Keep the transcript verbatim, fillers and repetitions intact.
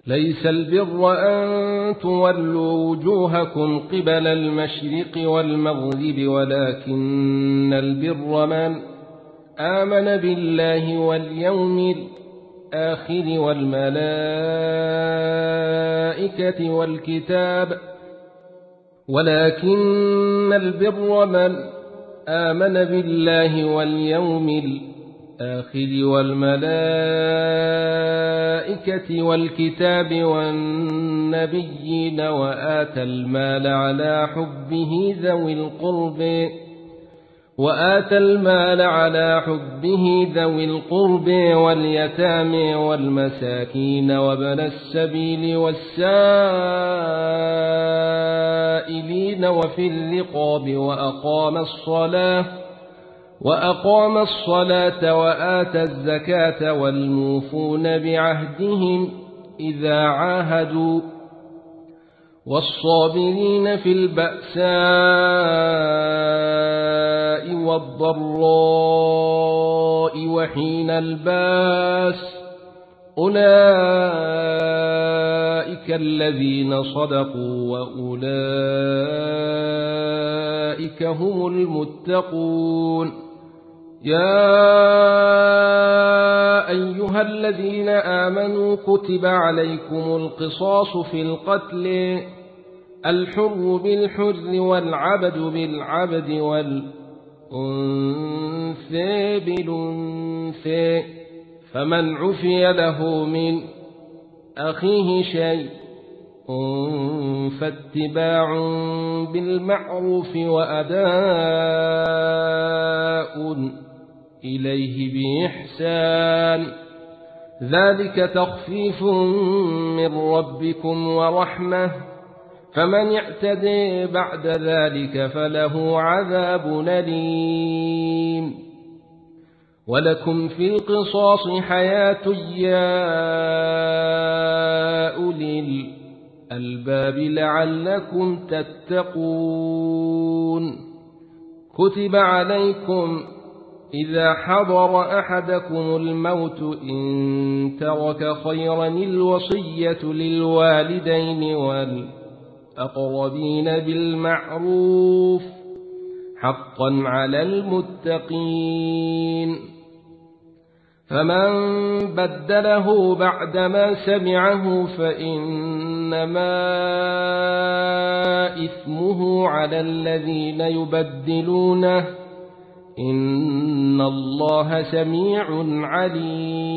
ليس البر أن تولوا وجوهكم قبل المشرق والمغرب ولكن البر من آمن بالله واليوم الآخر والملائكة والكتاب ولكن البر من آمن بالله واليوم الآخر والملائكة والكتاب والنبيين وآتى المال على حبه ذوي القرب وآتى المال على حبه ذوي القرب واليتامى والمساكين وابن السبيل والسائلين وفي الرقاب وأقام الصلاة وأقام الصلاة وآتى الزكاة والموفون بعهدهم إذا عاهدوا والصابرين في البأساء والضراء وحين الباس أولئك الذين صدقوا وأولئك هم المتقون. يا أيها الذين آمنوا كتب عليكم القصاص في القتل الحر بالحر والعبد بالعبد والأنثى بالأنثى فمن عفي له من أخيه شيء فاتباع بالمعروف وأداء إليه بإحسان ذلك تخفيف من ربكم ورحمة فمن اعتدي بعد ذلك فله عذاب أليم. ولكم في القصاص حياة يا أولي الألباب لعلكم تتقون. كتب عليكم إذا حضر أحدكم الموت إن ترك خيرا الوصية للوالدين والأقربين بالمعروف حقا على المتقين. فمن بدله بعدما سمعه فإنما إثمه على الذين يبدلونه إن الله سميع عليم.